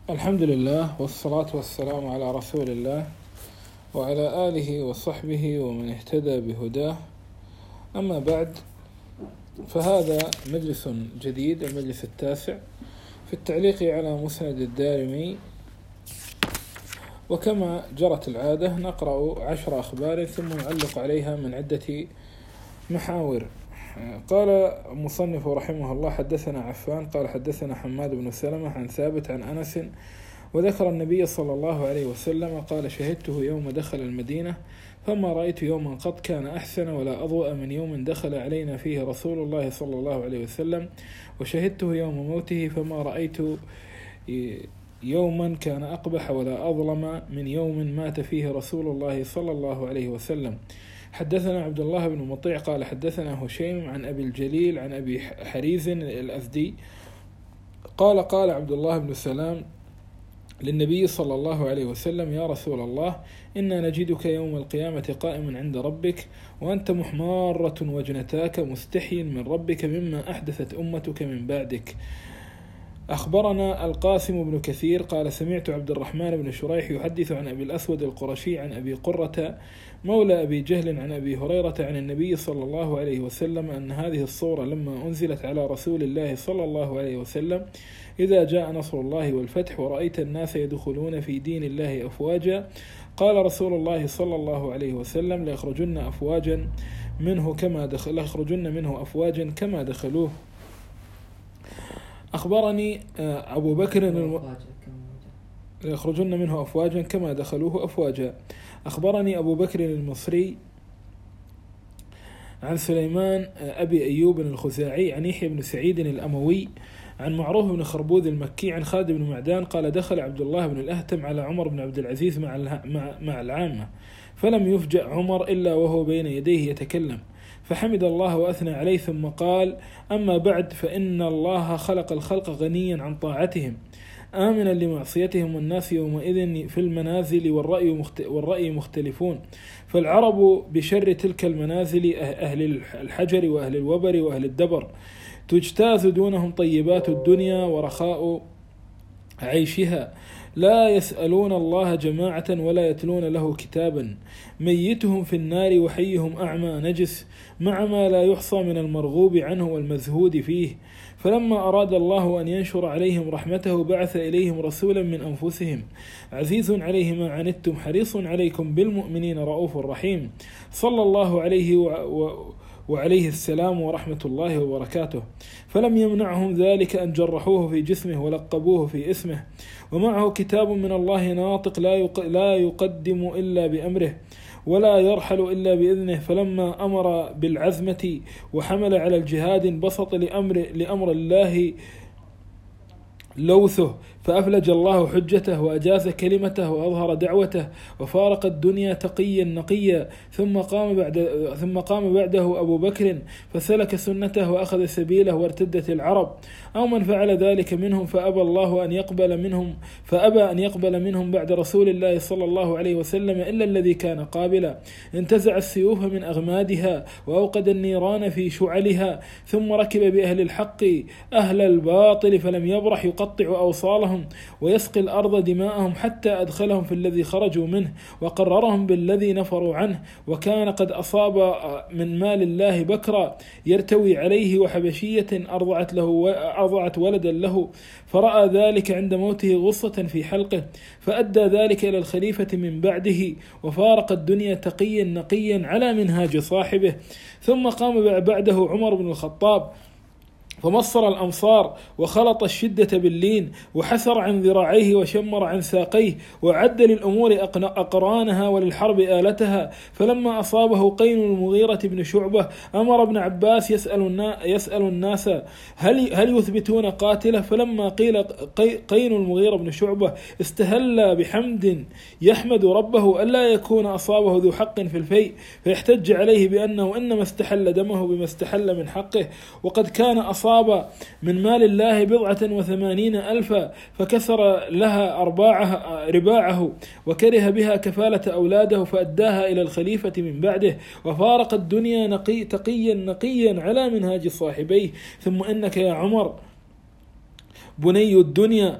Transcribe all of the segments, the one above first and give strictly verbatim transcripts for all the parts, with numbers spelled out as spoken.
الحمد لله والصلاة والسلام على رسول الله وعلى آله وصحبه ومن اهتدى بهداه. أما بعد، فهذا مجلس جديد، المجلس التاسع في التعليق على مسند الدارمي. وكما جرت العادة نقرأ عشر أخبار ثم نعلق عليها من عدة محاور. قال مصنف رحمه الله: حدثنا عفان قال حدثنا حماد بن سلمة عن ثابت عن أنس وذكر النبي صلى الله عليه وسلم قال: شهدته يوم دخل المدينة فما رأيت يوما قط كان أحسن ولا أضوأ من يوم دخل علينا فيه رسول الله صلى الله عليه وسلم، وشهدته يوم موته فما رأيت يوما كان أقبح ولا أظلم من يوم مات فيه رسول الله صلى الله عليه وسلم. حدثنا عبد الله بن مطيع قال حدثنا هشيم عن أبي الجليل عن أبي حريز الأزدي قال: قال عبد الله بن سلام للنبي صلى الله عليه وسلم: يا رسول الله، إنا نجدك يوم القيامة قائما عند ربك وأنت محمارة وجنتاك مستحي من ربك مما أحدثت أمتك من بعدك. أخبرنا القاسم بن كثير قال: سمعت عبد الرحمن بن شريح يحدث عن أبي الأسود القرشي عن أبي قرة مولى أبي جهل عن أبي هريرة عن النبي صلى الله عليه وسلم أن هذه الصورة لما أنزلت على رسول الله صلى الله عليه وسلم: إذا جاء نصر الله والفتح ورأيت الناس يدخلون في دين الله أفواجا، قال رسول الله صلى الله عليه وسلم: ليخرجن أفواجا منه كما دخل ليخرجن منه أفواجا كما دخلوه. أخبرني أبو بكر الم... ليخرجن منه أفواجا كما دخلوه أفواجا. أخبرني أبو بكر المصري عن سليمان أبي أيوب الخزاعي عن يحيى بن سعيد الأموي عن معروف بن خربوذ المكي عن خالد بن معدان قال: دخل عبد الله بن الأهتم على عمر بن عبد العزيز مع مع مع العامة، فلم يفجأ عمر إلا وهو بين يديه يتكلم، فحمد الله وأثنى عليه ثم قال: أما بعد، فإن الله خلق الخلق غنيا عن طاعتهم آمنا لمعصيتهم، والناس يومئذ في المنازل والرأي والرأي مختلفون، فالعرب بشر تلك المنازل أهل الحجر وأهل الوبر وأهل الدبر، تجتاز دونهم طيبات الدنيا ورخاء عيشها، لا يسألون الله جماعة ولا يتلون له كتابا، ميتهم في النار وحيهم أعمى نجس، مع ما لا يحصى من المرغوب عنه والمزهود فيه. فلما أراد الله أن ينشر عليهم رحمته بعث إليهم رسولا من أنفسهم عزيز عليه ما عنتم حريص عليكم بالمؤمنين رؤوف رحيم، صلى الله عليه و... و... وعليه السلام ورحمة الله وبركاته. فلم يمنعهم ذلك أن جرحوه في جسمه ولقبوه في اسمه، ومعه كتاب من الله ناطق لا يقدم إلا بأمره ولا يرحل إلا بإذنه. فلما أمر بالعزمة وحمل على الجهاد انبسط لأمر, لأمر الله لوثه، فأفلج الله حجته وأجاز كلمته وأظهر دعوته، وفارق الدنيا تقيا نقيا. ثم قام بعد ثم قام بعده أبو بكر فسلك سنته وأخذ سبيله، وارتدت العرب أو من فعل ذلك منهم، فأبى الله أن يقبل منهم فأبى أن يقبل منهم بعد رسول الله صلى الله عليه وسلم إلا الذي كان قابلا. انتزع السيوف من أغمادها وأوقد النيران في شعلها، ثم ركب بأهل الحق أهل الباطل فلم يبرح يقطع أوصالهم ويسقي الأرض دماءهم حتى أدخلهم في الذي خرجوا منه وقررهم بالذي نفروا عنه. وكان قد أصاب من مال الله بكرا يرتوي عليه وحبشية أرضعت له أرضعت ولدا له، فرأى ذلك عند موته غصة في حلقه، فأدى ذلك إلى الخليفة من بعده، وفارق الدنيا تقيا نقيا على منهاج صاحبه. ثم قام بعده عمر بن الخطاب فمصر الأمصار وخلط الشدة باللين، وحسر عن ذراعيه وشمر عن ساقيه، وعد للأمور أقرانها وللحرب آلتها. فلما أصابه قين المغيرة بن شعبة أمر ابن عباس يسأل, يسأل الناس هل, هل يثبتون قاتله، فلما قيل قين المغيرة بن شعبة استهل بحمد يحمد ربه ألا يكون أصابه ذو حق في الفيء، فيحتج عليه بأنه إنما استحل دمه بما استحل من حقه، وقد كان أصاب من مال الله بضعة وثمانين ألفا، فكسر لها أرباعها رباعه وكره بها كفالة أولاده، فأداها إلى الخليفة من بعده، وفارق الدنيا نقي تقيا نقيا على منهاج صاحبيه. ثم إنك يا عمر بني الدنيا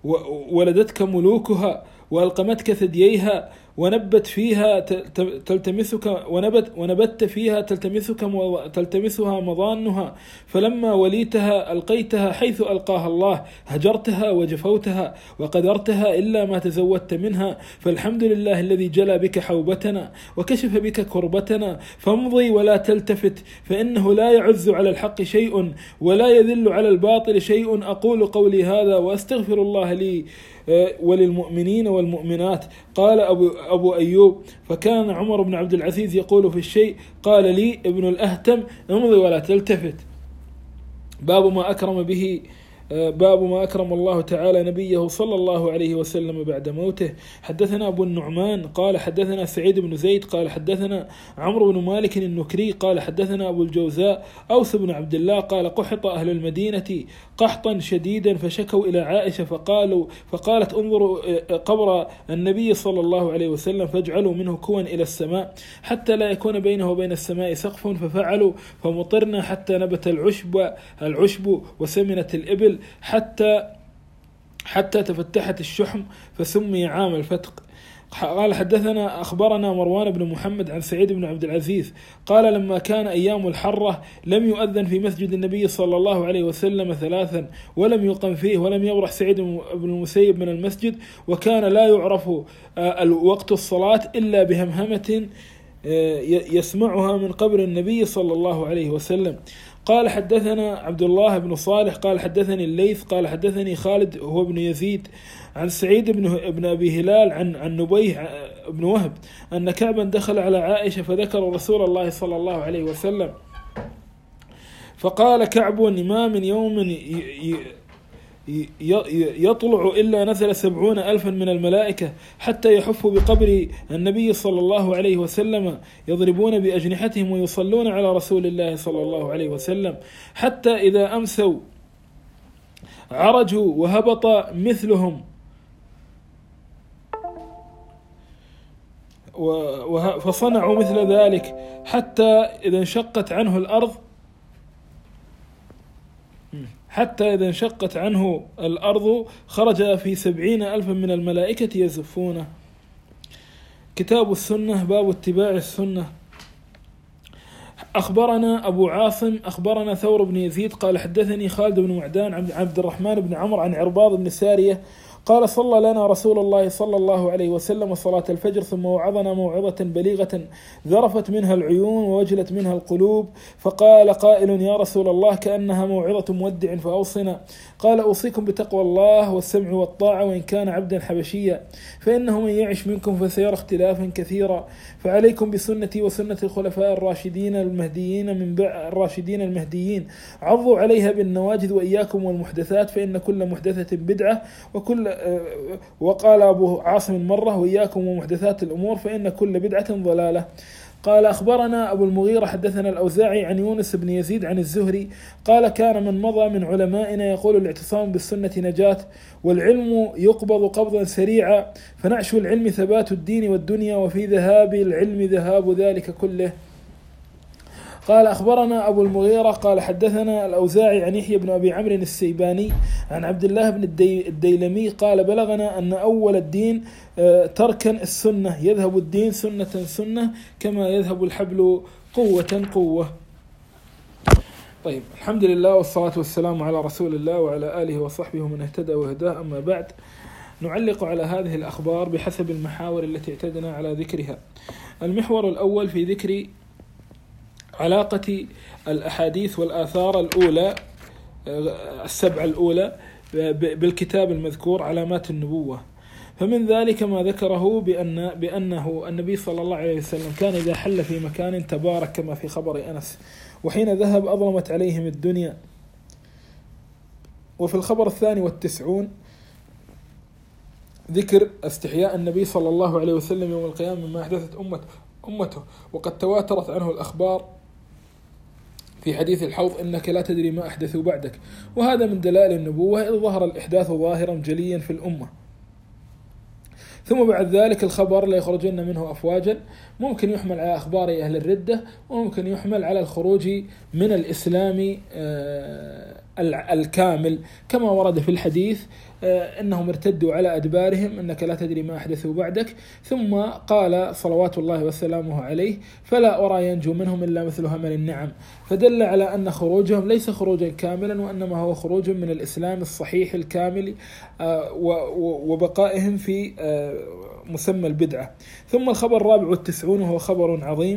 ولدتك ملوكها وألقمتك ثدييها ونبت فيها تلتمسك ونبت ونبت فيها تلتمسك تلتمسها مضانها، فلما وليتها ألقيتها حيث ألقاها الله، هجرتها وجفوتها وقدرتها إلا ما تزودت منها، فالحمد لله الذي جلى بك حوبتنا وكشف بك كربتنا، فامضي ولا تلتفت، فإنه لا يعز على الحق شيء ولا يذل على الباطل شيء. أقول قولي هذا وأستغفر الله لي وللمؤمنين والمؤمنات. قال أبو, أبو أيوب: فكان عمر بن عبد العزيز يقول في الشيء قال لي ابن الأهتم: امضي ولا تلتفت. باب ما أكرم به باب ما أكرم الله تعالى نبيه صلى الله عليه وسلم بعد موته. حدثنا أبو النعمان قال حدثنا سعيد بن زيد قال حدثنا عمرو بن مالك النكري قال حدثنا أبو الجوزاء أوس بن عبد الله قال: قحط أهل المدينة قحطا شديدا فشكوا إلى عائشة فقالوا فقالت: انظروا قبر النبي صلى الله عليه وسلم فاجعلوا منه كوا إلى السماء حتى لا يكون بينه وبين السماء سقف، ففعلوا فمطرنا حتى نبت العشب العشب وسمنت الإبل حتى حتى تفتحت الشحم فسمي عام الفتق. قال حدثنا أخبرنا مروان بن محمد عن سعيد بن عبد العزيز قال: لما كان أيام الحرة لم يؤذن في مسجد النبي صلى الله عليه وسلم ثلاثا ولم يقم فيه ولم يبرح سعيد بن المسيب من المسجد، وكان لا يعرف وقت الصلاة إلا بهمهمة يسمعها من قبر النبي صلى الله عليه وسلم. قال حدثنا عبد الله بن صالح قال حدثني الليث قال حدثني خالد هو ابن يزيد عن سعيد بن ابن أبي هلال عن عن نبيه بن وهب أن كعبا دخل على عائشة فذكر رسول الله صلى الله عليه وسلم، فقال كعب: ما من يوم يطلع إلا نزل سبعون ألفا من الملائكة حتى يحفوا بقبر النبي صلى الله عليه وسلم يضربون بأجنحتهم ويصلون على رسول الله صلى الله عليه وسلم، حتى إذا أمسوا عرجوا وهبط مثلهم فصنعوا مثل ذلك حتى إذا انشقت عنه الأرض حتى إذا انشقت عنه الأرض خرج في سبعين ألفا من الملائكة يزفونه. كتاب السنة باب اتباع السنة. أخبرنا أبو عاصم أخبرنا ثور بن يزيد قال حدثني خالد بن معدان عن عبد الرحمن بن عمرو عن عرباض بن سارية قال: صلى لنا رسول الله صلى الله عليه وسلم صلاة الفجر ثم وعظنا موعظة بليغة ذرفت منها العيون ووجلت منها القلوب، فقال قائل: يا رسول الله كأنها موعظة مودع فأوصنا. قال: أوصيكم بتقوى الله والسمع والطاعة وإن كان عبدا حبشيا، فإنه من يعش منكم فسيرى اختلافا كثيرا، فعليكم بسنتي وسنة الخلفاء الراشدين المهديين من بعد الراشدين المهديين، عضوا عليها بالنواجذ وإياكم والمحدثات فإن كل محدثة بدعة وكل وقال أبو عاصم مرة: وإياكم ومحدثات الأمور فإن كل بدعة ضلالة. قال أخبرنا أبو المغيرة حدثنا الأوزاعي عن يونس بن يزيد عن الزهري قال: كان من مضى من علمائنا يقول: الاعتصام بالسنة نجاة، والعلم يقبض قبضا سريعا، فنعش العلم ثبات الدين والدنيا، وفي ذهاب العلم ذهاب ذلك كله. قال أخبرنا أبو المغيرة قال حدثنا الأوزاعي عن يحيى بن أبي عمرو السيباني عن عبد الله بن الديلمي قال: بلغنا أن أول الدين تركا السنة، يذهب الدين سنة سنة كما يذهب الحبل قوة قوة. طيب، الحمد لله والصلاة والسلام على رسول الله وعلى آله وصحبه ومن اهتدى وهداه. أما بعد، نعلق على هذه الأخبار بحسب المحاور التي اعتدنا على ذكرها. المحور الأول في ذكر علاقة الأحاديث والآثار الأولى السبع الأولى بالكتاب المذكور علامات النبوة. فمن ذلك ما ذكره بأن بأنه النبي صلى الله عليه وسلم كان إذا حل في مكان تبارك كما في خبر أنس، وحين ذهب أظلمت عليهم الدنيا. وفي الخبر الثاني والتسعون ذكر استحياء النبي صلى الله عليه وسلم يوم القيامة مما أحدثت أمته أمته وقد تواترت عنه الأخبار في حديث الحوض: إنك لا تدري ما أحدثوا بعدك. وهذا من دلائل النبوة إذ ظهر الإحداث ظاهرا جليا في الأمة. ثم بعد ذلك الخبر لا يخرجن منه أفواجا، ممكن يحمل على أخبار أهل الردة، وممكن يحمل على الخروج من الإسلام الكامل كما ورد في الحديث إنهم ارتدوا على أدبارهم إنك لا تدري ما أحدثوا بعدك. ثم قال صلوات الله وسلامه عليه فلا أرى ينجو منهم إلا مثل همل النعم، فدل على أن خروجهم ليس خروجا كاملا وإنما هو خروج من الإسلام الصحيح الكامل وبقائهم في مسمى البدعة. ثم الخبر الرابع والتسعون وهو خبر عظيم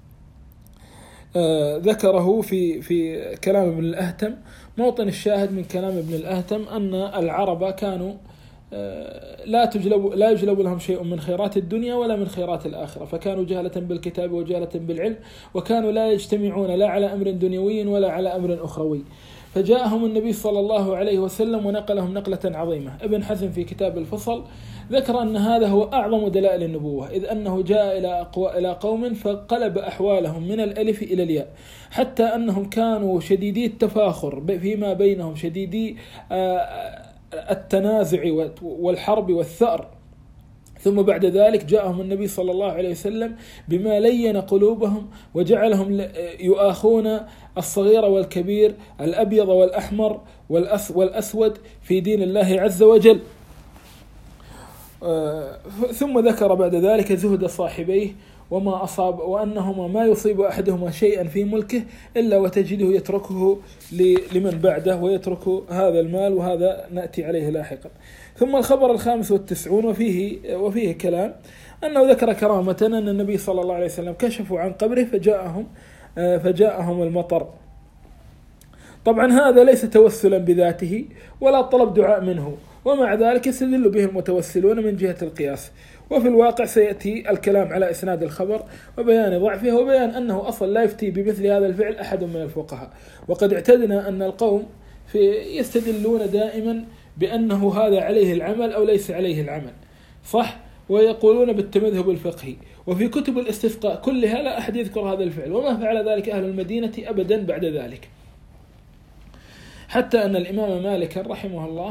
ذكره في في كلام ابن الأهتم. موطن الشاهد من كلام ابن الأهتم أن العرب كانوا لا تجلب لا يجلب لهم شيء من خيرات الدنيا ولا من خيرات الآخرة، فكانوا جهلة بالكتاب وجهلة بالعلم، وكانوا لا يجتمعون لا على أمر دنيوي ولا على أمر أخروي. فجاءهم النبي صلى الله عليه وسلم ونقلهم نقلة عظيمة. ابن حزم في كتاب الفصل ذكر أن هذا هو أعظم دلائل النبوة، إذ أنه جاء إلى أقوى إلى قوم فقلب أحوالهم من الألف إلى الياء، حتى أنهم كانوا شديدي التفاخر فيما بينهم، شديدي التنازع والحرب والثأر. ثم بعد ذلك جاءهم النبي صلى الله عليه وسلم بما لين قلوبهم وجعلهم يؤاخون الصغير والكبير، الأبيض والأحمر والأسود في دين الله عز وجل. ثم ذكر بعد ذلك زهد صاحبيه وما أصاب، وأنهما ما يصيب أحدهما شيئا في ملكه إلا وتجده يتركه لمن بعده ويترك هذا المال، وهذا نأتي عليه لاحقا. ثم الخبر الخامس والتسعون وفيه, وفيه كلام أنه ذكر كرامة أن النبي صلى الله عليه وسلم كشفوا عن قبره فجاءهم, فجاءهم المطر. طبعا هذا ليس توسلا بذاته ولا طلب دعاء منه، ومع ذلك يستدل به المتوسلون من جهة القياس. وفي الواقع سيأتي الكلام على إسناد الخبر وبيان ضعفه وبيان أنه أصلا لا يفتي بمثل هذا الفعل أحد من الفقهاء. وقد اعتدنا أن القوم في يستدلون دائما بأنه هذا عليه العمل أو ليس عليه العمل، صح؟ ويقولون بالتمذهب الفقهي، وفي كتب الاستسقاء كلها لا أحد يذكر هذا الفعل، وما فعل ذلك أهل المدينة أبدا بعد ذلك. حتى أن الإمام مالك رحمه الله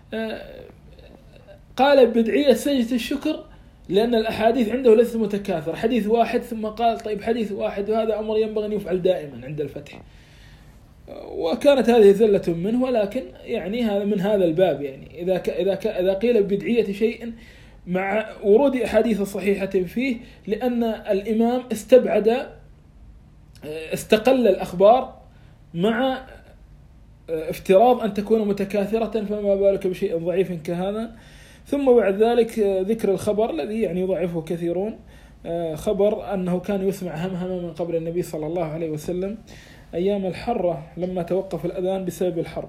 قال بدعية سجدة الشكر لأن الأحاديث عنده ليست متكاثر، حديث واحد ثم قال طيب حديث واحد، وهذا أمر ينبغي أن يفعل دائما عند الفتح. وكانت هذه زلة منه، ولكن يعني هذا من هذا الباب، يعني إذا ك إذا ك إذا قيل بدعية شيء مع ورود أحاديث صحيحة فيه، لأن الإمام استبعد استقل الأخبار مع افتراض أن تكون متكاثرة، فما بالك بشيء ضعيف كهذا. ثم بعد ذلك ذكر الخبر الذي يعني يضعفه كثيرون، خبر أنه كان يسمع همهمة من قبر النبي صلى الله عليه وسلم أيام الحرة لما توقف الأذان بسبب الحرب.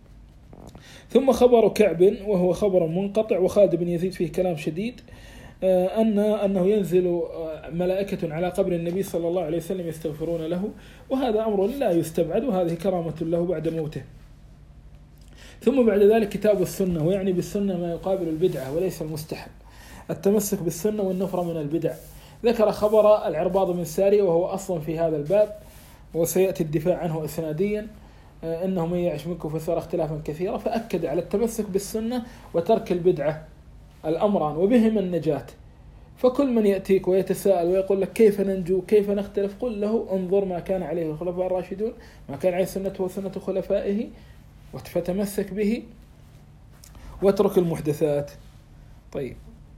ثم خبر كعب وهو خبر منقطع، وخالد بن يزيد فيه كلام شديد، أن أنه ينزل ملائكة على قبر النبي صلى الله عليه وسلم يستغفرون له، وهذا أمر لا يستبعد، وهذه كرامة له بعد موته. ثم بعد ذلك كتاب السنة، ويعني بالسنة ما يقابل البدعة وليس المستحب، التمسك بالسنة والنفر من البدع. ذكر خبر العرباض بن سارية وهو أصلا في هذا الباب، وسيأتي الدفاع عنه إسناديا، إنه من يعش منكم فسيرى اختلافا كثيرا، فأكد على التمسك بالسنة وترك البدعة الأمران وبهما النجاة. فكل من يأتيك ويتساءل ويقول لك كيف ننجو كيف نختلف، قل له انظر ما كان عليه الخلفاء الراشدون، ما كان عليه سنته وسنة خلفائه، فتمسك به واترك المحدثات. طيب،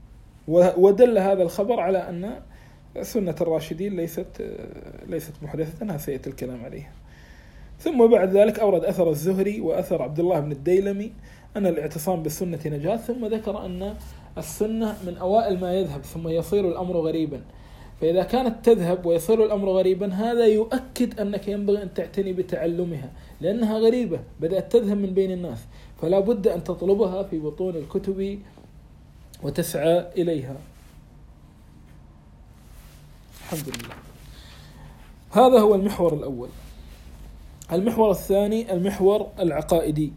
ودل هذا الخبر على أن سنة الراشدين ليست ليست محدثة، أنها سيأتي الكلام عليها. ثم بعد ذلك أورد أثر الزهري وأثر عبد الله بن الديلمي أن الاعتصام بالسنة نجاة، ثم ذكر أن السنة من أوائل ما يذهب ثم يصير الأمر غريبا، فإذا كانت تذهب ويصير الأمر غريبا هذا يؤكد أنك ينبغي أن تعتني بتعلمها، لأنها غريبة بدأت تذهب من بين الناس، فلا بد أن تطلبها في بطون الكتب وتسعى إليها. الحمد لله. هذا هو المحور الأول. المحور الثاني المحور العقائدي.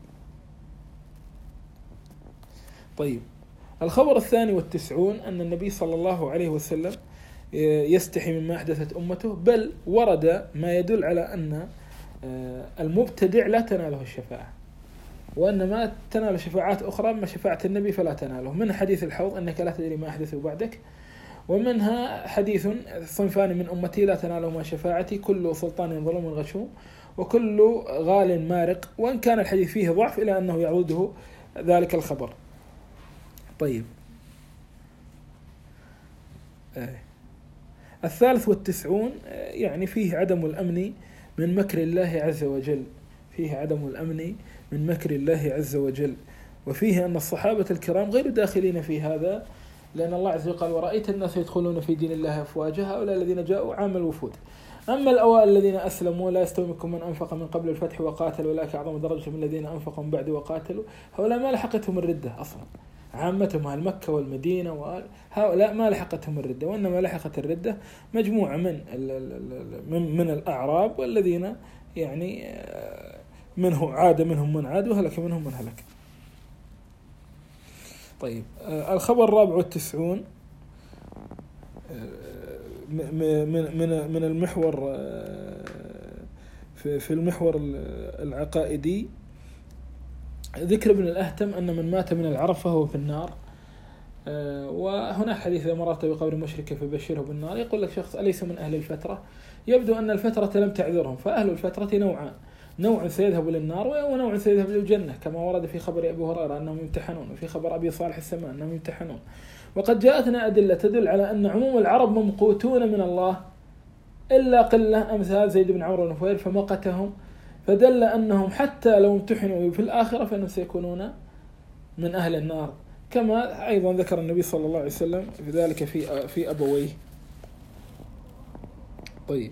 طيب، الخبر الثاني والتسعون أن النبي صلى الله عليه وسلم يستحي مما أحدثت أمته، بل ورد ما يدل على أن المبتدع لا تناله الشفاعة، وأن ما تنال شفاعات أخرى ما شفاعة النبي فلا تناله، من حديث الحوض أنك لا تدري ما أحدث بعدك، ومنها حديث صنفان من أمتي لا تنالهما شفاعتي كل سلطان ظلم غشوم، وكل غال مارق، وإن كان الحديث فيه ضعف إلى أنه يعوده ذلك الخبر. طيب الثالث والتسعون يعني فيه عدم الأمن من مكر الله عز وجل، فيه عدم الأمن من مكر الله عز وجل، وفيه أن الصحابة الكرام غير داخلين في هذا، لأن الله عز وجل قال ورأيت الناس يدخلون في دين الله أفواجا، هؤلاء الذين جاءوا عام الوفود. أما الأوائل الذين أسلموا لا يستوي منكم من أنفق من قبل الفتح وقاتل ولكن أعظم درجة من الذين أنفقوا من بعد وقاتلوا، هؤلاء ما لحقتهم الردة أصلا، عامتهم أهل مكة والمدينة، هؤلاء ما لحقتهم الردة، وإنما لحقت الردة مجموعة من من من الأعراب، والذين يعني منه عاد منهم من عاد وهلك منهم من هلك. طيب الخبر الرابع والتسعون من من من المحور في في المحور العقائدي، ذكر ابن الأهتم أن من مات من العرب فهو في النار. وهنا حديث إذا مررت بقبر مشرك فبشره بالنار، يقول لك شخص أليس من أهل الفترة؟ يبدو أن الفترة لم تعذرهم، فأهل الفترة نوعان، نوع سيذهب للنار ونوع سيذهب للجنة، كما ورد في خبر أبي هريرة أنهم يمتحنون، وفي خبر أبي صالح السمان أنهم يمتحنون. وقد جاءتنا أدلة تدل على أن عموم العرب ممقوتون من الله إلا قلة أمثال زيد بن عمرو النفير فمقتهم، فدل أنهم حتى لو امتحنوا في الآخرة فإنهم سيكونون من أهل النار، كما أيضا ذكر النبي صلى الله عليه وسلم في ذلك في في أبويه. طيب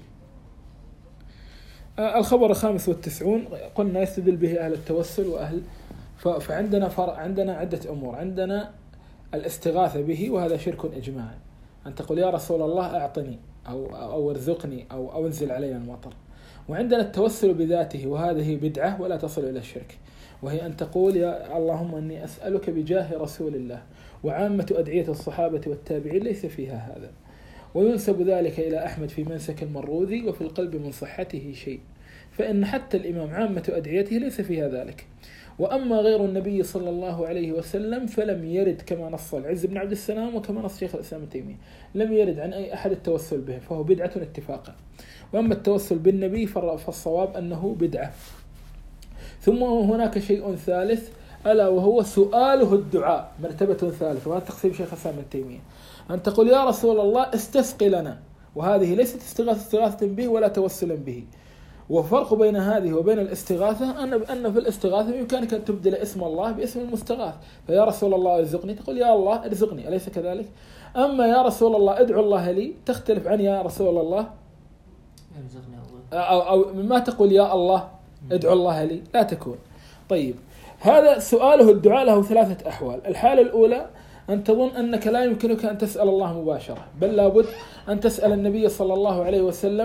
الخبر الخامس والتسعون قلنا يستدل به أهل التوسل وأهل، فعندنا فرع، عندنا عدة أمور، عندنا الاستغاثة به وهذا شرك إجماعي، أن تقول يا رسول الله أعطني أو أو ارزقني أو أو انزل علينا المطر. وعندنا التوسل بذاته وهذه بدعة ولا تصل إلى الشرك، وهي أن تقول يا اللهم أني أسألك بجاه رسول الله، وعامة أدعية الصحابة والتابعين ليس فيها هذا، وينسب ذلك إلى أحمد في منسك المروذي وفي القلب من صحته شيء، فإن حتى الإمام عامة أدعيته ليس فيها ذلك. وأما غير النبي صلى الله عليه وسلم فلم يرد، كما نص العز بن عبد السلام وكما نص شيخ الإسلام ابن تيمية، لم يرد عن أي أحد التوسل به، فهو بدعة اتفاقا. وأما التوسل بالنبي فالصواب أنه بدعة. ثم هناك شيء ثالث ألا وهو سؤاله الدعاء، مرتبة ثالثة، وهذا تقسيم شيخ الإسلام ابن تيمية، أن تقول يا رسول الله استسقي لنا، وهذه ليست استغاثة استغاثة به ولا توسلا به. وفرق بين هذه وبين الاستغاثة أن أن في الاستغاثة بإمكانك أن تبدل اسم الله باسم المستغاث، فيا رسول الله ارزقني تقول يا الله ارزقني، أليس كذلك؟ أما يا رسول الله ادعو الله لي تختلف عن يا رسول الله ارزقني أو, أو ما تقول يا الله ادعو الله لي، لا تكون. طيب هذا سؤاله الدعاء له ثلاثة أحوال. الحالة الأولى أن تظن أنك لا يمكنك أن تسأل الله مباشرة، بل لابد أن تسأل النبي صلى الله عليه وسلم،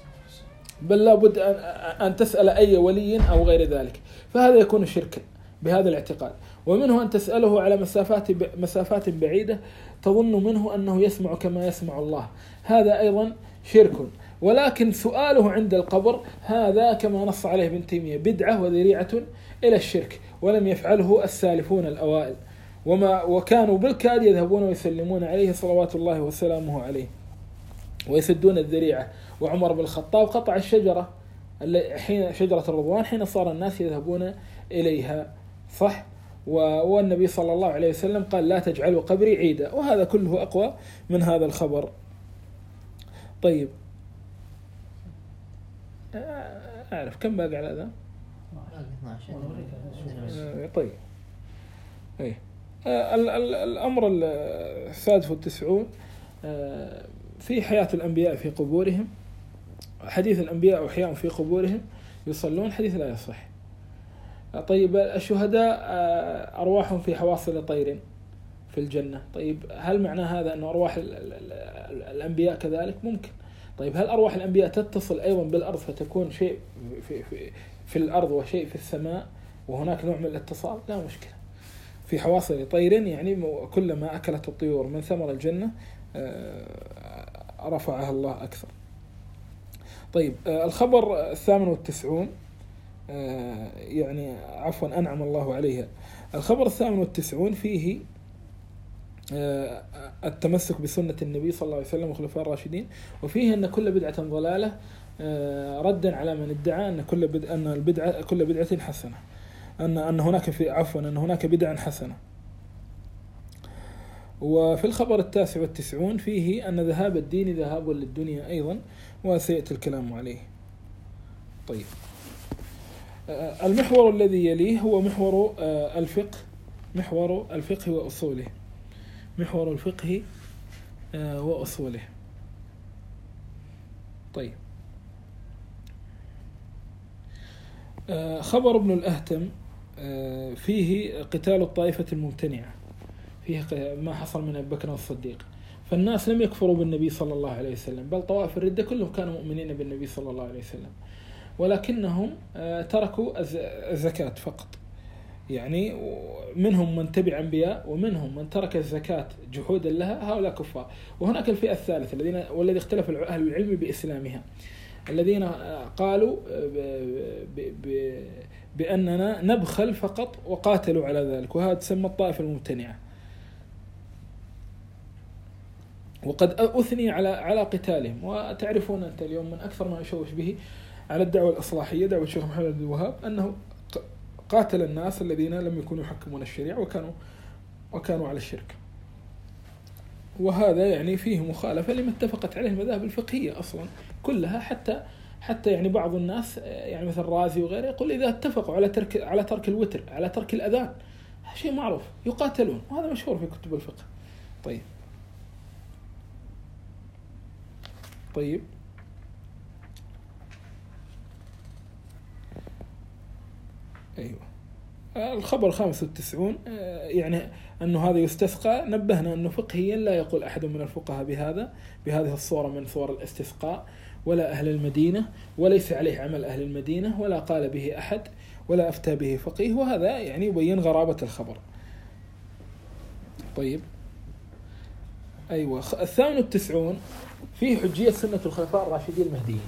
بل لابد أن تسأل أي ولي أو غير ذلك، فهذا يكون شركا بهذا الاعتقاد. ومنه أن تسأله على مسافات مسافات بعيدة تظن منه أنه يسمع كما يسمع الله، هذا أيضا شرك. ولكن سؤاله عند القبر هذا كما نص عليه ابن تيمية بدعة وذريعة إلى الشرك، ولم يفعله السالفون الأوائل، وما وكانوا بالكاد يذهبون ويسلمون عليه صلوات الله وسلامه عليه ويسدون الذريعة. وعمر بن الخطاب قطع الشجرة حين شجرة الرضوان حين صار الناس يذهبون إليها، صح؟ والنبي صلى الله عليه وسلم قال لا تجعلوا قبري عيدا، وهذا كله أقوى من هذا الخبر. طيب أعرف كم باقي على هذا؟ طيب أي الأمر السادس والتسعون في حياة الأنبياء في قبورهم، حديث الأنبياء أحياء في قبورهم يصلون، حديث لا يصح. طيب الشهداء أرواحهم في حواصل طير في الجنة، طيب هل معنى هذا أن أرواح الأنبياء كذلك؟ ممكن. طيب هل أرواح الأنبياء تتصل أيضا بالأرض فتكون شيء في, في, في الأرض وشيء في السماء وهناك نوع من الاتصال؟ لا مشكلة. في حواصل طير يعني كلما أكلت الطيور من ثمر الجنة رفعها الله أكثر. طيب الخبر الثامن والتسعون يعني عفوا أنعم الله عليها. الخبر الثامن والتسعون فيه التمسك بسنة النبي صلى الله عليه وسلم وخلفاء الراشدين، وفيه أن كل بدعة ضلالة، ردا على من ادعى أن كل بدعة أن البدعة كل بدعة حسنة، أن أن هناك في عفوا أن هناك بدعا حسنة. وفي الخبر التاسع والتسعون فيه أن ذهاب الدين ذهاب للدنيا أيضا، وسيأتي الكلام عليه. طيب، المحور الذي يليه هو محور الفقه، محور الفقه وأصوله، محور الفقه وأصوله. طيب، خبر ابن الأهتم فيه قتال الطائفة الممتنعة، فيه ما حصل من أبي بكر الصديق. فالناس لم يكفروا بالنبي صلى الله عليه وسلم، بل طوائف الردة كلهم كانوا مؤمنين بالنبي صلى الله عليه وسلم، ولكنهم تركوا الزكاة فقط. يعني منهم من تبع أنبياء ومنهم من ترك الزكاة جحودا لها، هؤلاء كفار. وهناك الفئة الثالثة الذين والذي اختلف أهل العلم بإسلامها، الذين قالوا بأننا نبخل فقط وقاتلوا على ذلك، وهذا تسمى الطائفة الممتنعة. وقد أثني على على قتالهم، وتعرفون أنت اليوم من أكثر ما يشوش به على الدعوة الإصلاحية دعوة الشيخ محمد بن الوهاب أنه قاتل الناس الذين لم يكونوا يحكمون الشريعة وكانوا وكانوا على الشرك. وهذا يعني فيه مخالفة لما اتفقت عليه المذاهب الفقهية أصلا كلها، حتى حتى يعني بعض الناس يعني مثل الرازي وغيره يقول إذا اتفقوا على ترك على ترك الوتر على ترك الأذان شيء معروف يقاتلون، وهذا مشهور في كتب الفقه. طيب طيب أيوة. الخبر الخامس والتسعون يعني أنه هذا يستسقى. نبهنا أنه فقهيا لا يقول أحد من الفقهاء بهذا بهذه الصورة من صور الاستسقاء، ولا أهل المدينة، وليس عليه عمل أهل المدينة، ولا قال به أحد، ولا أفتى به فقيه، وهذا يعني يبين غرابة الخبر. طيب أيوة. الثامن والتسعون فيه حجية سنة الخلفاء الراشدين المهديين،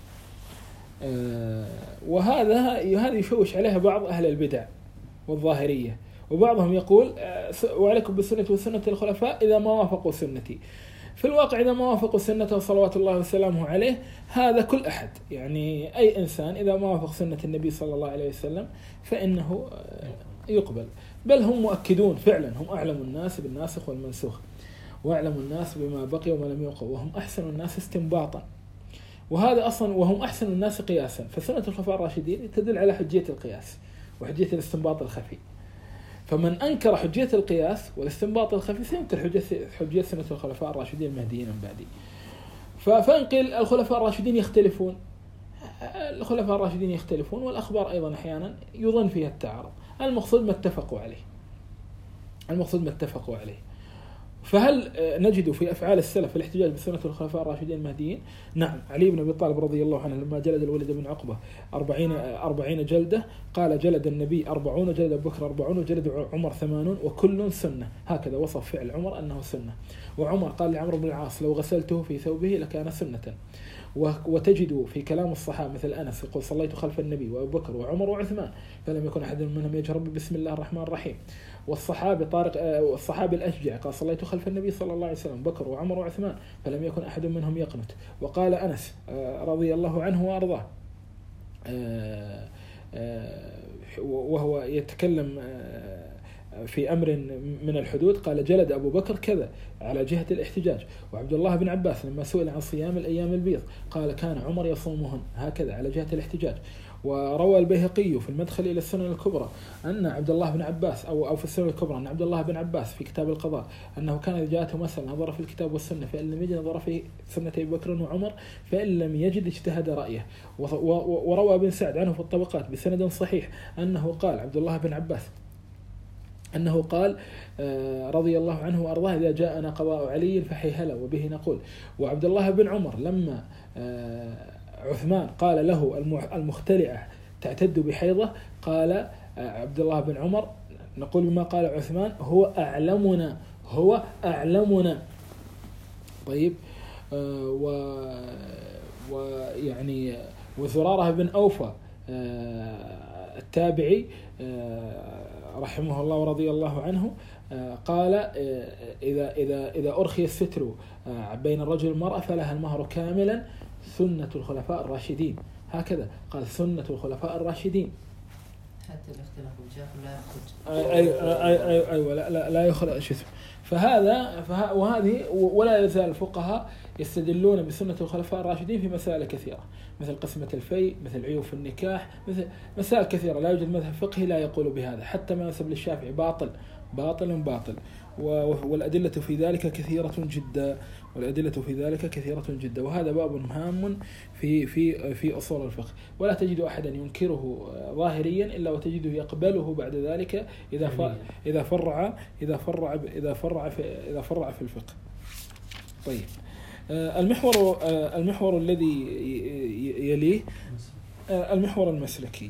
آه وهذا هذا يشوش عليها بعض أهل البدع والظاهرية، وبعضهم يقول آه وعليكم بالسنة وسنة الخلفاء إذا ما وافقوا سنتي. في الواقع إذا ما وافقوا سنته صلوات الله وسلامه عليه، هذا كل أحد، يعني أي إنسان إذا ما وافق سنة النبي صلى الله عليه وسلم فإنه آه يقبل. بل هم مؤكدون فعلا، هم أعلم الناس بالناسخ والمنسوخ، وأعلم الناس بما بقي وما لم يوقع، وهم أحسن الناس استنباطا، وهذا أصلا وهم أحسن الناس قياسا. فسنة الخلفاء الراشدين تدل على حجية القياس وحجية الاستنباط الخفي. فمن أنكر حجية القياس والاستنباط الخفي سينكر حجية حجية سنة الخلفاء الراشدين المهديين من بعدي. فانقل الخلفاء الراشدين يختلفون، الخلفاء الراشدين يختلفون، والأخبار أيضا أحيانا يظن فيها التعارض. المقصود ما اتفقوا عليه، المقصود ما اتفقوا عليه. فهل نجد في أفعال السلف الاحتجاج بسنة الخلفاء الراشدين المهديين؟ نعم. علي بن أبي طالب رضي الله عنه لما جلد الوليد بن عقبة أربعين أربعين جلدة قال جلد النبي أربعون وجلد أبو بكر أربعون وجلد عمر ثمانون وكل سنة. هكذا وصف فعل عمر أنه سنة. وعمر قال لعمرو بن العاص لو غسلته في ثوبه لكان سنة. وتجد في كلام الصحابة مثل أنس يقول صليت خلف النبي وأبو بكر وعمر وعثمان فلم يكن أحد منهم يجهر بسم الله الرحمن الرحيم. والصحابي طارق والصحابي الأشجع قال صليت خلف النبي صلى الله عليه وسلم بكر وعمر وعثمان فلم يكن أحد منهم يقنت. وقال أنس رضي الله عنه وأرضاه وهو يتكلم في أمر من الحدود قال جلد أبو بكر كذا على جهة الاحتجاج. وعبد الله بن عباس لما سئل عن صيام الأيام البيض قال كان عمر يصومهن هكذا على جهة الاحتجاج. وروى البيهقي في المدخل إلى السنن الكبرى أن عبد الله بن عباس أو أو في السنن الكبرى أن عبد الله بن عباس في كتاب القضاء أنه كان إذا جاءته مسألة نظر في الكتاب والسنة فإن لم يجد نظر في سنة أبي بكر وعمر فإن لم يجد اجتهد رأيه. وروى ابن سعد عنه في الطبقات بسند صحيح أنه قال عبد الله بن عباس أنه قال رضي الله عنه وأرضاه إذا جاءنا قضاء علي فحيهلا وبه نقول. وعبد الله بن عمر لما عثمان قال له المختلعة تعتد بحيضة قال عبد الله بن عمر نقول بما قال عثمان هو أعلمنا هو أعلمنا. طيب و ويعني وزرارة بن أوفى التابعي رحمه الله ورضي الله عنه قال إذا إذا إذا أرخي الستر بين الرجل والمرأة فلها المهر كاملا سنة الخلفاء الراشدين. هكذا قال سنة الخلفاء الراشدين. حتى الاختلاف الجاف لا يخرج أي أي أي أي لا لا لا يخرج شيء. فهذا فه وهذه ولا يزال الفقهاء يستدلون بسنة الخلفاء الراشدين في مسائل كثيرة، مثل قسمة الفيء، مثل عيوب في النكاح، مثل مسائل كثيرة. لا يوجد مذهب فقهي لا يقول بهذا، حتى ما ينسب للشافعي باطل باطل باطل. والأدلة في ذلك كثيرة جدا، والأدلة في ذلك كثيرة جدا. وهذا باب هام في في في أصول الفقه، ولا تجد أحدا ينكره ظاهريا إلا وتجده يقبله بعد ذلك إذا إذا فرع إذا فرع إذا فرع في إذا فرع في الفقه. طيب، المحور المحور الذي يليه المحور المسلكي.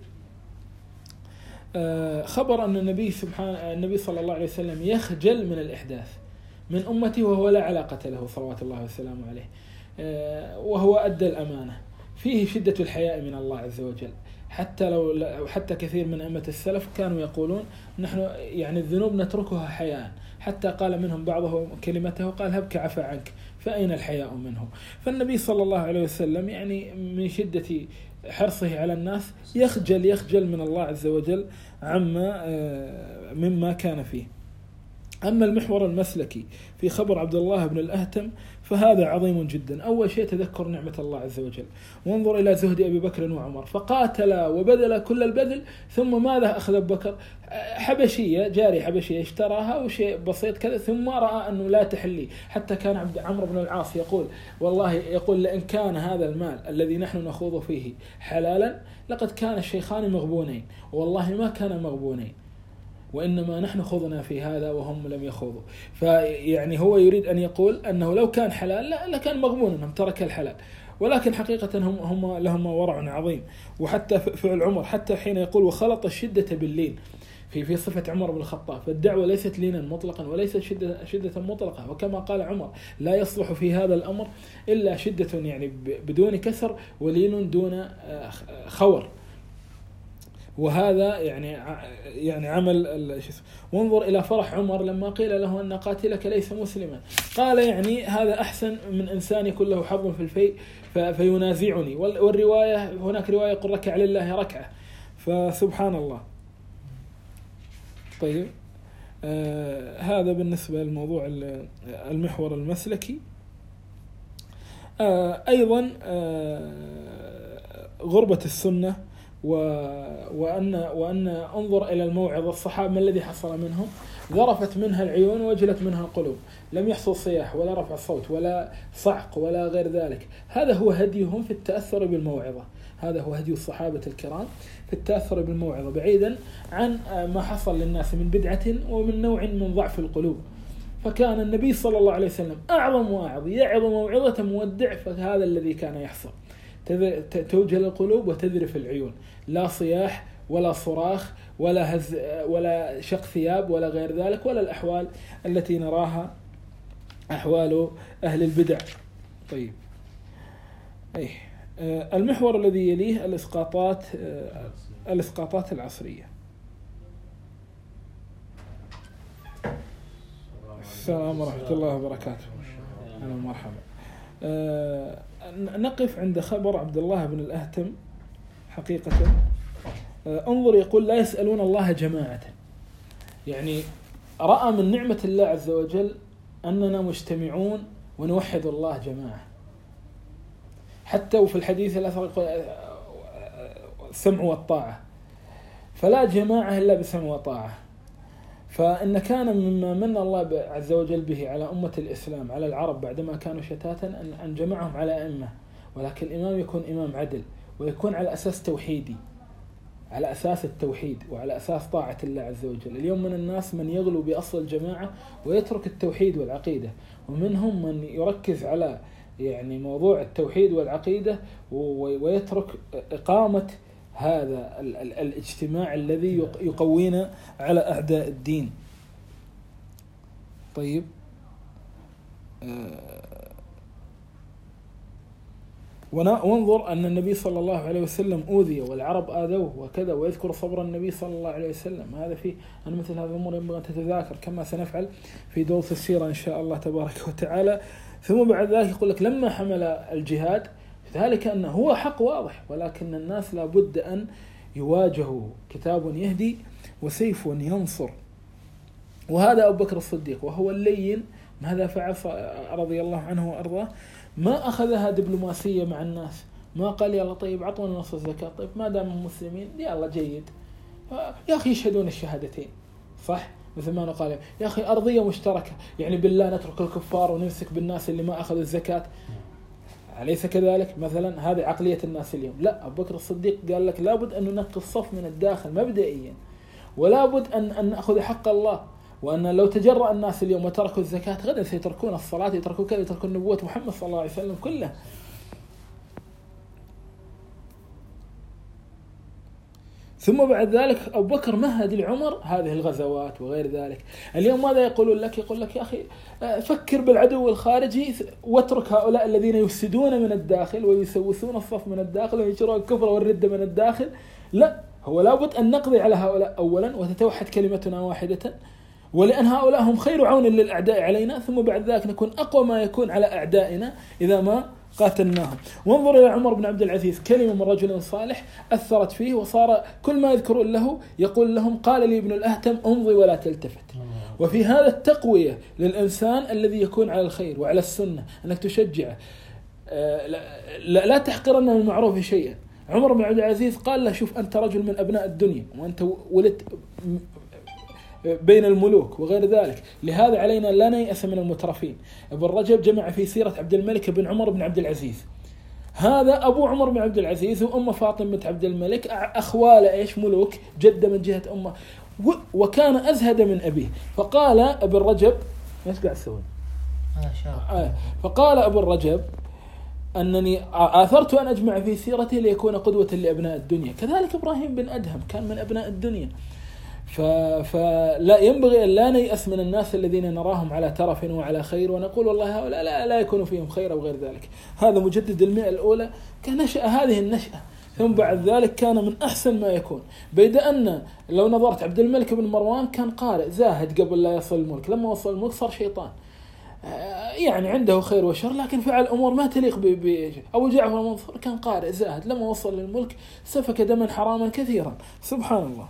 خبر أن النبي سبحانه النبي صلى الله عليه وسلم يخجل من الإحداث من أمته وهو لا علاقة له صلوات الله وسلامه عليه، وهو أدى الأمانة. فيه شدة الحياء من الله عز وجل، حتى لو حتى كثير من أئمة السلف كانوا يقولون نحن يعني الذنوب نتركها حياء، حتى قال منهم بعضهم كلمته قال هبك عفا عنك فأين الحياء منه. فالنبي صلى الله عليه وسلم يعني من شدة حرصه على الناس يخجل يخجل من الله عز وجل عما مما كان فيه. أما المحور المسلكي في خبر عبد الله بن الأهتم فهذا عظيم جدا. أول شيء تذكر نعمة الله عز وجل، وانظر إلى زهد أبي بكر وعمر، فقاتل وبذل كل البذل، ثم ماذا أخذ أبو بكر؟ حبشية، جاري حبشية اشتراها وشيء بسيط كذا، ثم رأى أنه لا تحلي. حتى كان عبد عمرو بن العاص يقول والله يقول لئن كان هذا المال الذي نحن نخوض فيه حلالا لقد كان الشيخان مغبونين، والله ما كان مغبونين، وإنما نحن خضنا في هذا وهم لم يخوضوا. فيعني هو يريد أن يقول أنه لو كان حلال لا لكان مغبونا، هم ترك الحلال، ولكن حقيقة هم هم لهم ورع عظيم. وحتى فعل عمر، حتى حين يقول وخلط الشدة باللين في في صفة عمر بن الخطاب، فالدعوة ليست لينا مطلقا وليست شدة شدة مطلقة. وكما قال عمر لا يصلح في هذا الأمر إلا شدة يعني بدون كسر، ولين دون خور. وهذا يعني يعني عمل. وانظر إلى فرح عمر لما قيل له أن قاتلك ليس مسلما، قال يعني هذا أحسن من إنسان يكون له حظ في الفيء فينازعني. والرواية هناك رواية قل ركع لله ركعة، فسبحان الله. طيب، آه هذا بالنسبة للموضوع المحور المسلكي. آه أيضا آه غربة السنة، وأن وأن انظر إلى الموعظة. الصحابة ما الذي حصل منهم؟ ذرفت منها العيون وجلت منها القلوب، لم يحصل صياح ولا رفع صوت ولا صعق ولا غير ذلك. هذا هو هديهم في التأثر بالموعظة، هذا هو هدي الصحابة الكرام في التأثر بالموعظة، بعيدا عن ما حصل للناس من بدعة ومن نوع من ضعف القلوب. فكان النبي صلى الله عليه وسلم أعظم واعظ يعظ موعظة مودع، فهذا الذي كان يحصل، توجل القلوب وتذرف العيون، لا صياح ولا صراخ ولا هز ولا شق ثياب ولا غير ذلك، ولا الأحوال التي نراها أحوال أهل البدع. طيب، أي المحور الذي يليه الإسقاطات الإسقاطات العصرية. السلام ورحمة الله وبركاته. أهلا ومرحبا. نقف عند خبر عبد الله بن الأهتم. حقيقة انظر، يقول لا يسألون الله جماعة، يعني رأى من نعمة الله عز وجل أننا مجتمعون ونوحد الله جماعة. حتى وفي الحديث الأثر السمع والطاعة، فلا جماعة إلا بسمع وطاعة. فإن كان مما من الله عز وجل به على أمة الإسلام على العرب بعدما كانوا شتاتا أن جمعهم على أئمة، ولكن الإمام يكون إمام عدل ويكون على أساس توحيدي، على أساس التوحيد وعلى أساس طاعة الله عز وجل. اليوم من الناس من يغلو بأصل الجماعة ويترك التوحيد والعقيدة، ومنهم من يركز على يعني موضوع التوحيد والعقيدة ويترك إقامة هذا الاجتماع الذي يقوينا على أعداء الدين. طيب، وانظر أن النبي صلى الله عليه وسلم أوذي والعرب آذوه وكذا، ويذكر صبر النبي صلى الله عليه وسلم. هذا فيه أن مثل هذه الأمور ينبغي أن تتذاكر كما سنفعل في دروس السيرة إن شاء الله تبارك وتعالى. ثم بعد ذلك يقول لك لما حمل الجهاد ذلك أنه هو حق واضح، ولكن الناس لابد أن يواجهوا كتاب يهدي وسيف ينصر. وهذا أبو بكر الصديق وهو اللين ماذا فعل رضي الله عنه وأرضاه؟ ما أخذها دبلوماسية مع الناس، ما قال يلا طيب عطونا نص الزكاة، طيب ما دام مسلمين يلا جيد يا أخي يشهدون الشهادتين صح، مثل ما نقال يا أخي أرضية مشتركة، يعني بالله نترك الكفار ونمسك بالناس اللي ما أخذوا الزكاة، أليس كذلك؟ مثلا هذه عقلية الناس اليوم. لا، أبو بكر الصديق قال لك لابد أن ننقي الصف من الداخل مبدئيا، ولابد أن أن نأخذ حق الله، وأن لو تجرأ الناس اليوم وتركوا الزكاة غدا سيتركون الصلاة، يتركوا كذا، يتركون نبوة محمد صلى الله عليه وسلم كله. ثم بعد ذلك أبو بكر مهد لعمر هذه الغزوات وغير ذلك. اليوم ماذا يقولون لك؟ يقول لك يا أخي فكر بالعدو الخارجي واترك هؤلاء الذين يفسدون من الداخل ويسوسون الصف من الداخل وينشرون الكفر والردة من الداخل. لا، هو لابد أن نقضي على هؤلاء أولا وتتوحد كلمتنا واحدة، ولأن هؤلاء هم خير عون للأعداء علينا، ثم بعد ذلك نكون أقوى ما يكون على أعدائنا إذا ما قاتلناهم. وانظر إلى عمر بن عبد العزيز، كلمة من رجل صالح أثرت فيه، وصار كل ما يذكرون له يقول لهم قال لي ابن الأهتم امضي ولا تلتفت. وفي هذا التقوية للإنسان الذي يكون على الخير وعلى السنة، أنك تشجعه لا, لا تحقرن من المعروف شيئا. عمر بن عبد العزيز قال له شوف أنت رجل من أبناء الدنيا وأنت ولدت بين الملوك وغير ذلك، لهذا علينا لا نيأس من المترفين. ابن رجب جمع في سيرة عبد الملك بن عمر بن عبد العزيز، هذا أبو عمر بن عبد العزيز وأم فاطمة بنت عبد الملك أخوال إيش ملوك، جدة من جهة أمه، وكان أزهد من أبيه. فقال ابن رجب ايش قاعد تسوي؟ آه فقال ابن رجب أنني آثرت أن أجمع في سيرته ليكون قدوة لأبناء الدنيا. كذلك إبراهيم بن أدهم كان من أبناء الدنيا. فلا ينبغي أن لا نيأس من الناس الذين نراهم على ترف وعلى خير ونقول والله هؤلاء لا, لا يكون فيهم خير وغير ذلك. هذا مجدد المئة الأولى كان نشأ هذه النشأة، ثم بعد ذلك كان من أحسن ما يكون. بيد أن لو نظرت عبد الملك بن مروان كان قارئ زاهد قبل لا يصل الملك، لما وصل الملك صار شيطان، يعني عنده خير وشر لكن فعل أمور ما تليق ب أبو جعفر المنصور كان قارئ زاهد، لما وصل للملك سفك دما حراما كثيرا. سبحان الله.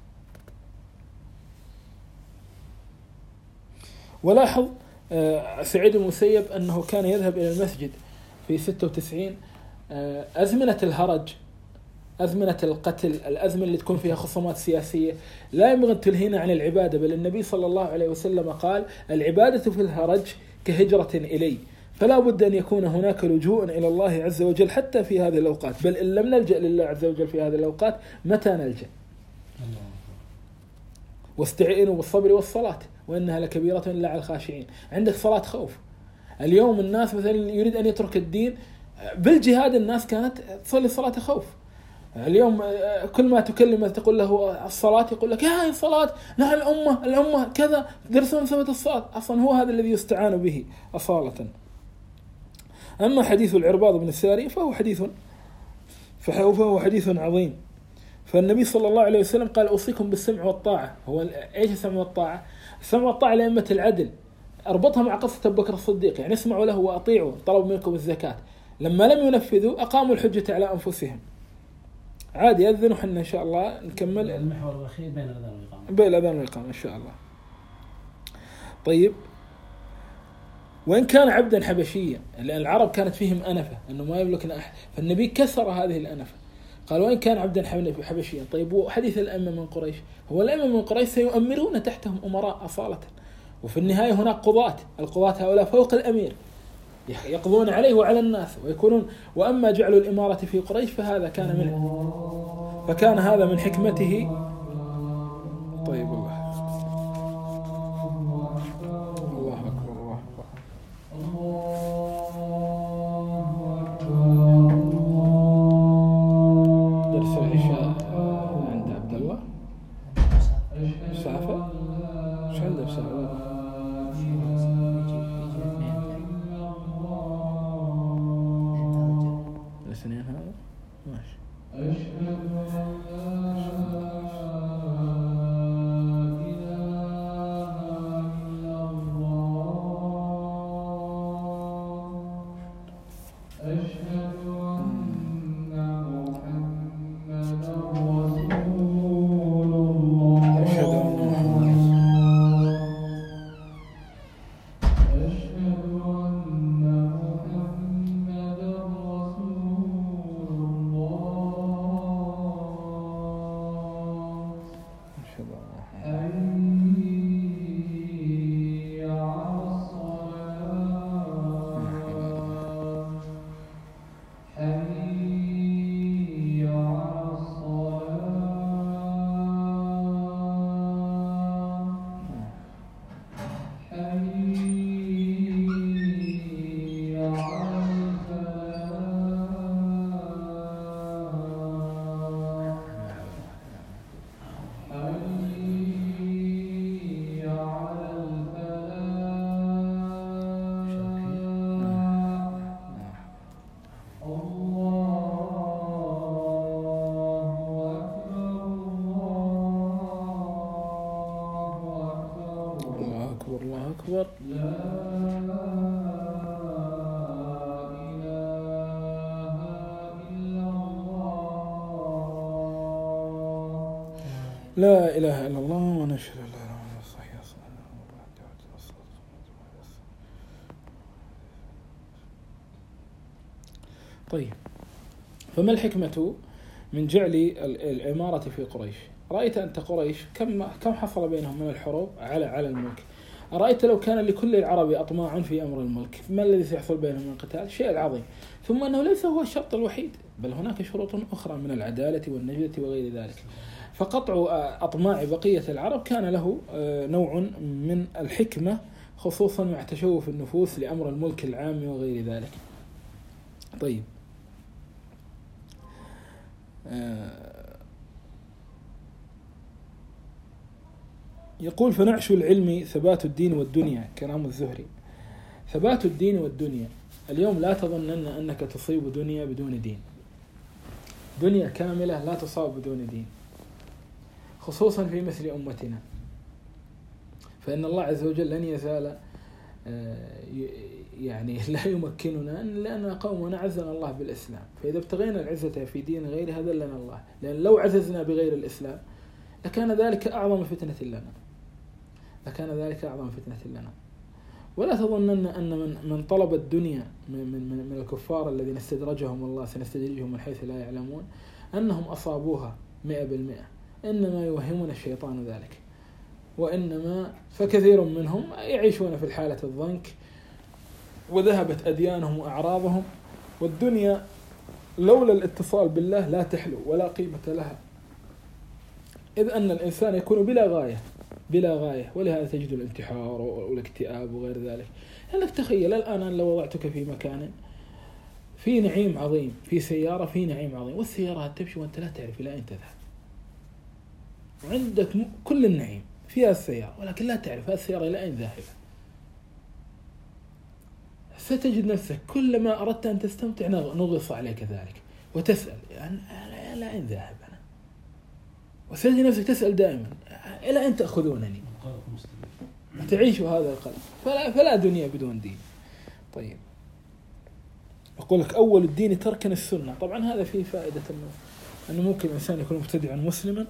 ولاحظ سعيد المسيب أنه كان يذهب إلى المسجد في ستة وتسعين، أزمنة الهرج، أزمنة القتل، الأزمنة اللي تكون فيها خصومات سياسية لا ينبغي أن تلهينا عن العبادة، بل النبي صلى الله عليه وسلم قال العبادة في الهرج كهجرة إلي، فلا بد أن يكون هناك لجوء إلى الله عز وجل حتى في هذه الأوقات، بل إن لم نلجأ لله عز وجل في هذه الأوقات متى نلجأ؟ واستعينوا بالصبر والصلاة وإنها لكبيرة إلا على الخاشعين. عندك صلاة خوف. اليوم الناس مثلا يريد أن يترك الدين بالجهاد، الناس كانت تصلي صلاة خوف. اليوم كل ما تكلم تقول له الصلاة يقول لك يا هاي الصلاة نهى الأمة الأمة كذا درسوا ثبت الصلاة، أصلا هو هذا الذي يستعان به أصالة. أما حديث العرباض بن الساري فهو حديث فهو حديث عظيم. فالنبي صلى الله عليه وسلم قال أوصيكم بالسمع والطاعة. هو إيش السمع والطاعة؟ السمع والطاعة لأئمة العدل، أربطها مع قصة أبو بكر الصديق، يعني اسمعوا له وأطيعوا، طلبوا منكم الزكاة، لما لم ينفذوا أقاموا الحجة على أنفسهم. عادي يأذن وحنا إن شاء الله نكمل المحور الأخير بين الأذان والإقامة. بين الأذان والإقامة إن شاء الله. طيب، وإن كان عبدا حبشيا، لأن العرب كانت فيهم أنفة أنه ما يملكنا أحد، فالنبي كسر هذه الأنفة قال وإن كان عبدا حبشيا. طيب، وحديث الأئمة من قريش، هو الأئمة من قريش سيؤمرون تحتهم أمراء أصالة، وفي النهاية هناك قضاة، القضاة هؤلاء فوق الأمير يقضون عليه وعلى الناس ويكونون. وأما جعلوا الإمارة في قريش فهذا كان من فكان هذا من حكمته. طيب، الله الله أكبر الله أكبر. درس العشاء عند عبد الله مسافر، ايش عنده مسافر؟ لا إله إلا الله ونشهد أن لا إله إلا الله صحيح صحيح. طيب، فما الحكمة من جعل الإمارة في قريش؟ رأيت أنت قريش كم كم حصل بينهم من الحروب على على الملك. أرأيت لو كان لكل العرب أطماع في أمر الملك ما الذي سيحصل بينهم من قتال؟ شيء عظيم. ثم أنه ليس هو الشرط الوحيد، بل هناك شروط أخرى من العدالة والنجدة وغير ذلك. فقطع أطماع بقية العرب كان له نوع من الحكمة، خصوصا مع تشوف النفوس لأمر الملك العام وغير ذلك. طيب، يقول فنعش العلم ثبات الدين والدنيا، كلام الزهري. ثبات الدين والدنيا، اليوم لا تظنن أنك تصيب دنيا بدون دين. دنيا كاملة لا تصاب بدون دين، خصوصا في مثل أمتنا، فإن الله عز وجل لن يزال يعني لا يمكننا لأن قومنا عزنا الله بالإسلام. فإذا ابتغينا العزة في دين غير هذا لنا الله، لأن لو عززنا بغير الإسلام لكان ذلك أعظم فتنة لنا لكان ذلك أعظم فتنة لنا. ولا تظنن أن من من طلب الدنيا من من من الكفار الذين استدرجهم الله سنستدرجهم من حيث لا يعلمون أنهم أصابوها مئة بالمئة، إنما يوهمنا الشيطان ذلك، وإنما فكثير منهم يعيشون في الحالة الضنك وذهبت أديانهم وأعراضهم، والدنيا لولا الاتصال بالله لا تحلو ولا قيمة لها، إذ أن الإنسان يكون بلا غاية بلا غاية ولهذا تجد الانتحار والاكتئاب وغير ذلك. لأنك تخيل الآن لو وضعتك في مكان في نعيم عظيم، في سيارة في نعيم عظيم، والسيارة تمشي وأنت لا تعرف إلى أين تذهب، وعندك كل النعيم فيها السيارة ولكن لا تعرف هذه السيارة إلى أين ذاهبة. ستجد نفسك كلما أردت أن تستمتع نغص عليك ذلك وتسأل يعني إلى أين ذاهب أنا، وستجد نفسك تسأل دائما إلى أين تأخذونني، تعيش هذا القلب. فلا, فلا دنيا بدون دين. طيب، أقول لك أول الدين تركن السنة. طبعا هذا فيه فائدة أنه, أنه ممكن الإنسان يكون مبتدعا مسلما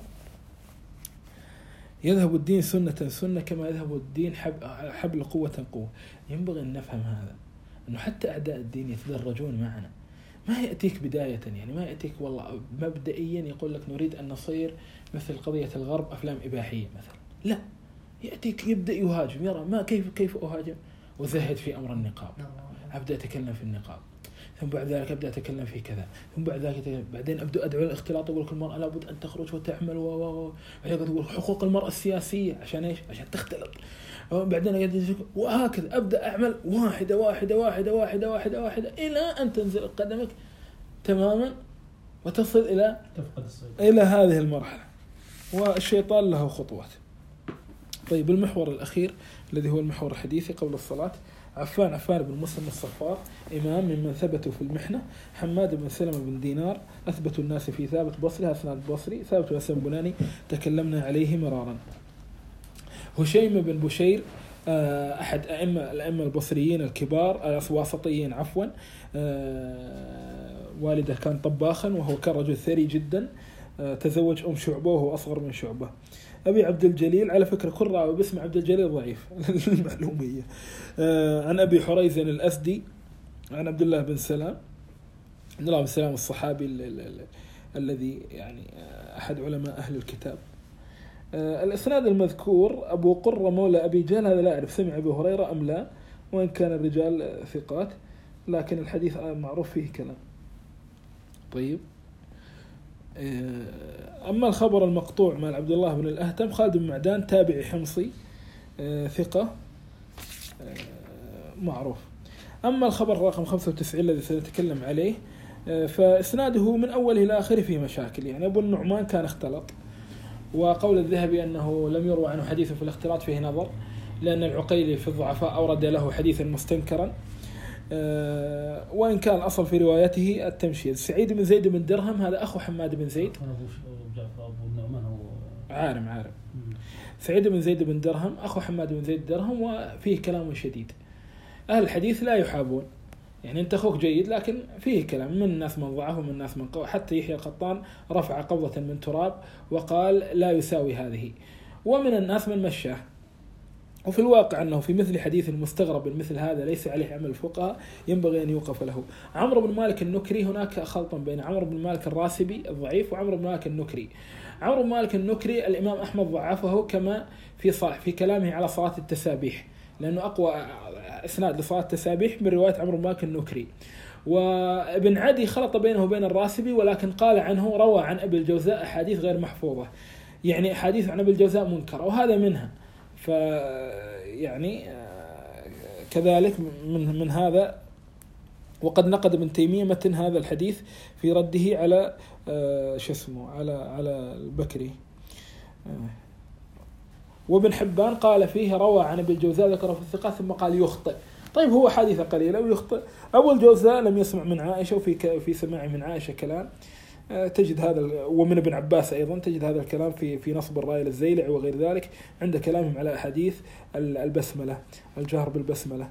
يذهب الدين سنة سنة كما يذهب الدين حب حبل قوة قوة. ينبغي أن نفهم هذا، أنه حتى أعداء الدين يتدرجون معنا، ما يأتيك بداية، يعني ما يأتيك والله مبدئيا يقول لك نريد أن نصير مثل قضية الغرب أفلام إباحية مثلا، لا، يأتيك يبدأ يهاجم، يرى ما كيف كيف أهاجم، وزهد في أمر النقاب، أبدأ أتكلم في النقاب، ثم بعد ذلك أبدأ أتكلم في كذا، ثم بعد ذلك بعدين أبدأ أدعو الاختلاط، أقول لك المرأة لابد أن تخرج وتعمل و و وبعدين أقول حقوق المرأة السياسية عشان إيش؟ عشان تختلط، وبعدين أقعد وهكذا أبدأ أعمل واحدة واحدة واحدة واحدة واحدة واحدة إلى أن تنزل قدمك تماما وتصل إلى إلى هذه المرحلة. والشيطان له خطوات. طيب، المحور الأخير الذي هو المحور الحديثي قبل الصلاة، عفان عفان بن مسلم الصفار إمام ممن ثبتوا في المحنة، حماد بن سلمة بن دينار أثبت الناس في ثابت بصري، حسن البصري، ثابت بن بناني تكلمنا عليه مرارا، هشيم بن بشير أحد أئمة الأئمة البصريين الكبار الواسطيين عفوا، والده كان طباخا وهو كان رجل ثري جدا، تزوج أم شعبة وهو أصغر من شعبة. أبي عبد الجليل، على فكرة كل راوي باسم عبد الجليل ضعيف المعلومية. عن أبي حريز الأسدي عن عبد الله بن سلام، عبد الله بن سلام الصحابي الذي يعني أحد علماء أهل الكتاب. الإسناد المذكور أبو قرة مولى أبي جهل، هذا لا أعرف سمع أبي هريرة أم لا، وإن كان الرجال ثقات لكن الحديث معروف فيه كلام. طيب، أما الخبر المقطوع مع عبد الله بن الأهتم، خالد بن معدان تابعي حمصي ثقة، معروف. أما الخبر رقم خمسة وتسعين الذي سنتكلم عليه فإسناده من أوله إلى آخره فيه مشاكل. يعني أبو النعمان كان اختلط، وقول الذهبي أنه لم يروى عنه حديث في الاختلاط فيه نظر، لأن العقيلي في الضعفاء أورد له حديثا مستنكرا، وإن كان الأصل في روايته التمشيز. سعيد بن زيد بن درهم هذا أخو حماد بن زيد. عارم عارم سعيد بن زيد بن درهم أخو حماد بن زيد درهم، وفيه كلام شديد. أهل الحديث لا يحابون، يعني أنت أخوك جيد لكن فيه كلام، من الناس من ضعه ومن الناس من قوة. حتى يحيى القطان رفع قبضة من تراب وقال لا يساوي هذه، ومن الناس من مشاه. وفي الواقع أنه في مثل حديث مستغرب مثل هذا ليس عليه عمل الفقهاء ينبغي أن يوقف له. عمرو بن مالك النكري، هناك خلط بين عمرو بن مالك الراسبي الضعيف وعمرو بن مالك النكري. عمرو بن مالك النكري الإمام أحمد ضعفه كما في صالح في كلامه على صلاة التسابيح، لأنه أقوى إسناد لصلاة التسابيح من رواية عمرو بن مالك النكري. وابن عدي خلط بينه وبين الراسبي، ولكن قال عنه روى عن أبي الجوزاء أحاديث غير محفوظة، يعني أحاديث عن أبي الجوزاء منكرة، وهذا منها. ف يعني كذلك من من هذا. وقد نقد ابن تيمية متن هذا الحديث في رده على شو اسمه على على البكري. وابن حبان قال فيه روى عن ابي الجوزاء ذكره في الثقات ثم قال يخطئ. طيب هو حديث قليلة ويخطئ. أبو الجوزاء لم يسمع من عائشة، وفي في سماعه من عائشة كلام تجد هذا، ومن ابن عباس أيضا تجد هذا الكلام في في نصب الراية للزيلع وغير ذلك، عند كلامهم على أحاديث البسملة، الجهر بالبسملة.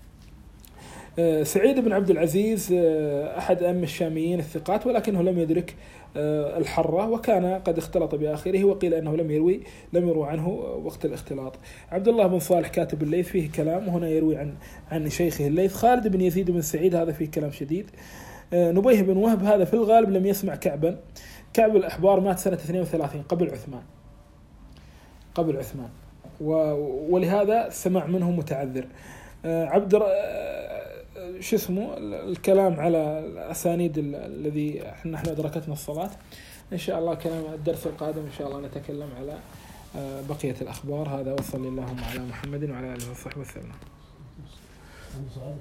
سعيد بن عبد العزيز أحد أئمة الشاميين الثقات، ولكنه لم يدرك الحرة، وكان قد اختلط بآخره، وقيل أنه لم يروي لم يروي عنه وقت الاختلاط. عبد الله بن صالح كاتب الليث فيه كلام، وهنا يروي عن عن شيخه الليث. خالد بن يزيد بن سعيد هذا فيه كلام شديد. نبيه بن وهب هذا في الغالب لم يسمع كعبا. كعب الأحبار مات سنة اثنين وثلاثين قبل عثمان قبل عثمان ولهذا سمع منه متعذر. عبد شو اسمه الكلام على الأسانيد الذي نحن أدركتنا الصلاة. إن شاء الله كلام الدرس القادم إن شاء الله نتكلم على بقية الأخبار. هذا وصلى اللهم على محمد وعلى آله وصحبه وسلم.